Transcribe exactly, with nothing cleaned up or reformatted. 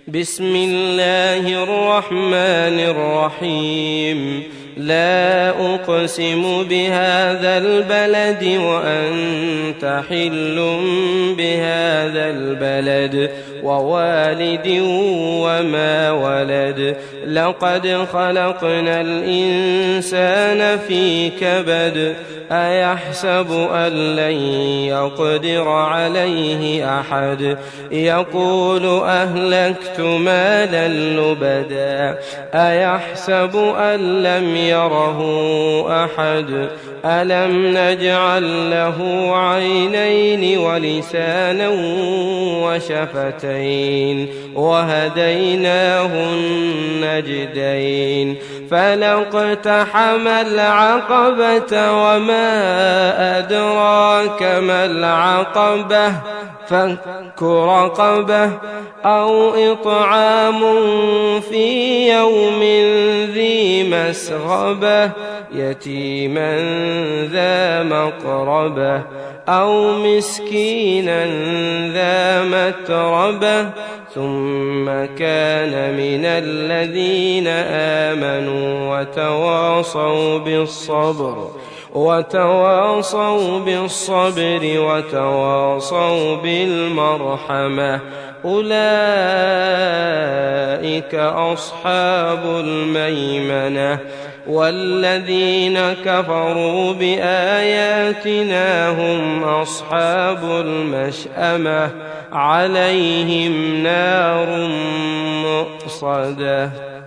بسم الله الرحمن الرحيم لا أقسم بهذا البلد وأنت حل بهذا البلد ووالد وما ولد لقد خلقنا الإنسان في كبد أيحسب أن لن يقدر عليه أحد يقول أهلكت مالا لبدا أيحسب أن لم يره أحد ألم نجعل له عينين ولسانا وشفتين وهديناه النجدين فلاقتحم العقبة وما أدراك ما العقبة فك رقبة أو إطعام في يوم ذي مسغبة يتيما ذا مقربة أو مسكينا ذا متربة ثم كان من الذين آمنوا وتواصوا بالصبر وتواصوا بالصبر وتواصوا بالمرحمة أولئك أصحاب الميمنة والذين كفروا بآياتنا هم أصحاب المشأمة عليهم نار مؤصدة.